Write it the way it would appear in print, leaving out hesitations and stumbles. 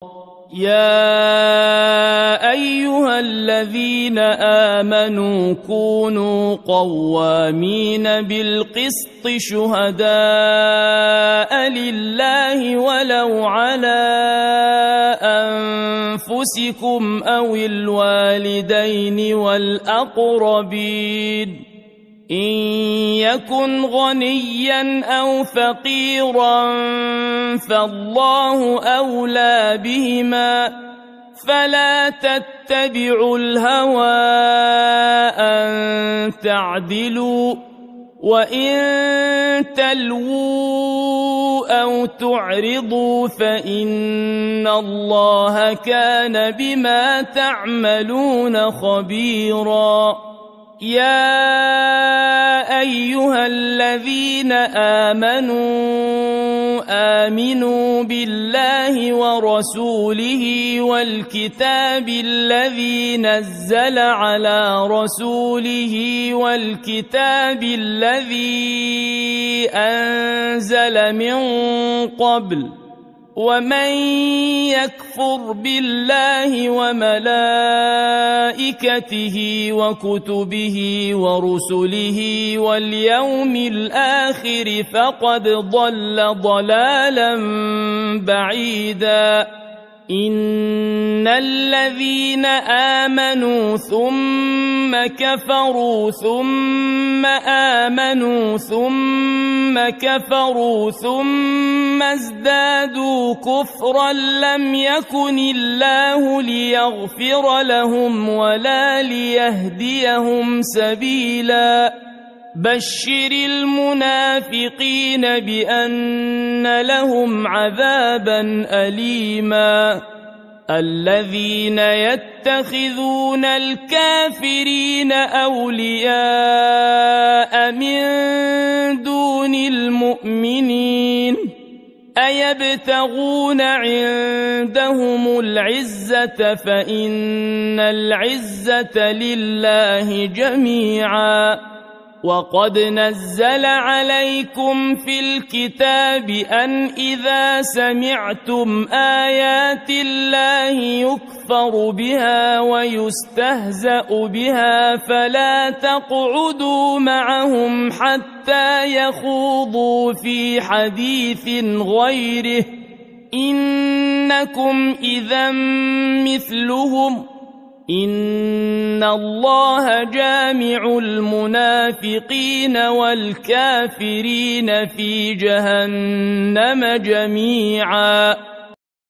يا أيها الذين آمنوا كونوا قوامين بالقسط شهداء لله ولو على أنفسكم أو الوالدين والأقربين إن يكن غنيا أو فقيرا فالله أولى بهما فلا تتبعوا الهوى أن تعدلوا وإن تلووا أو تعرضوا فإن الله كان بما تعملون خبيرا يا أيها الذين آمنوا بالله ورسوله والكتاب الذي نزل على رسوله والكتاب الذي أنزل من قبل ومن يكفر بالله وملائكته وكتبه ورسله واليوم الآخر فقد ضل ضلالا بعيدا إن الذين آمنوا ثم كفروا ثم آمنوا ثم كفروا ثم ازدادوا كفرا لم يكن الله ليغفر لهم ولا ليهديهم سبيلا بشر المنافقين بأن لهم عذابا أليما الذين يتخذون الكافرين أولياء من دون المؤمنين أيبتغون عندهم العزة فإن العزة لله جميعا وقد نزل عليكم في الكتاب أن إذا سمعتم آيات الله يكفر بها ويستهزأ بها فلا تقعدوا معهم حتى يخوضوا في حديث غيره إنكم إذا مثلهم إن الله جامع المنافقين والكافرين في جهنم جميعا